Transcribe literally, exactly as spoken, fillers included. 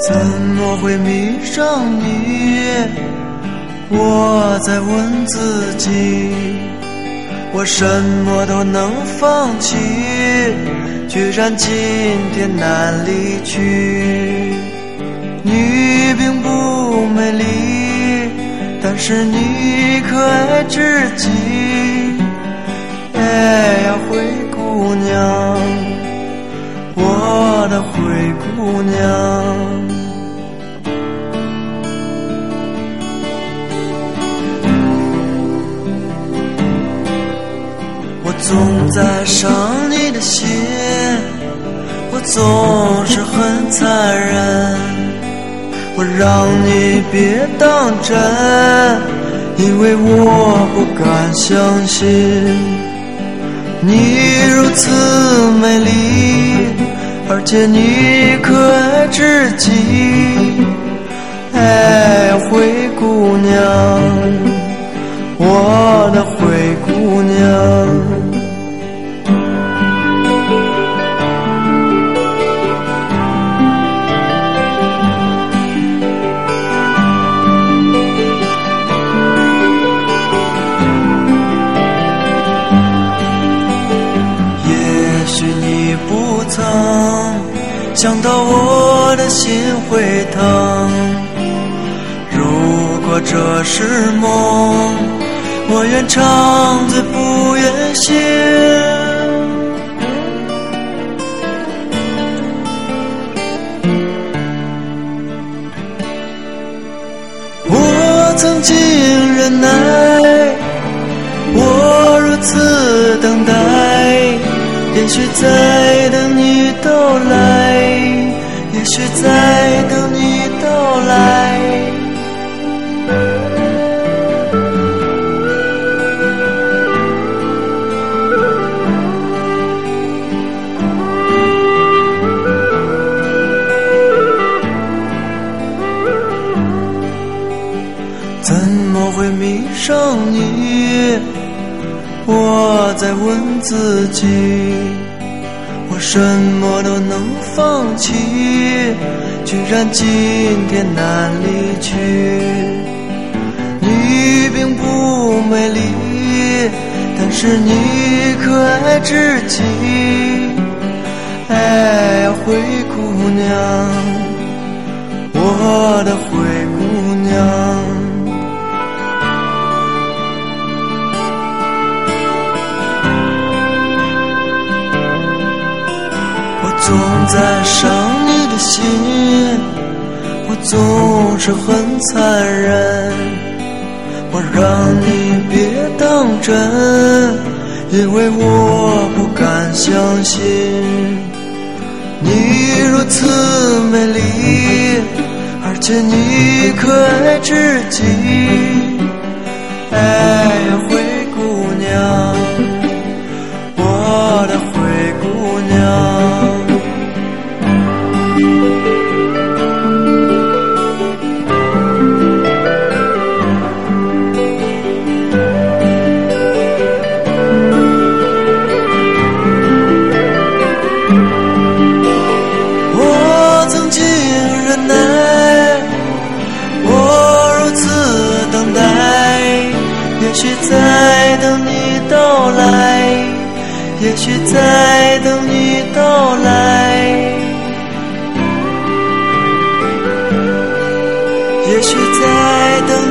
怎么会迷上你？我在问自己，我什么都能放弃，居然今天难离去。你并不美丽，但是你可爱至极。哎呀，灰姑娘，我的灰姑娘。我总在伤你的心，我总是很残忍，我让你别当真，因为我不敢相信你如此美丽，而且你可爱至极。哎呀，灰姑娘，我的灰姑娘。不曾想到我的心会疼，如果这是梦，我愿长醉不愿醒。我曾经忍耐，我如此等待，也许在等你到来，也许在等你到来。怎么会迷上你？我在问自己，我什么都能放弃，居然今天难离去。你并不美丽，但是你可爱至极。哎呀，灰姑娘，我的灰姑娘。总在伤你的心，我总是很残忍，我让你别当真，因为我不敢相信你如此美丽，而且你可爱至极。哎呀，灰姑娘，我的灰姑娘。也许在等你到来，也许在等你到来，也许在等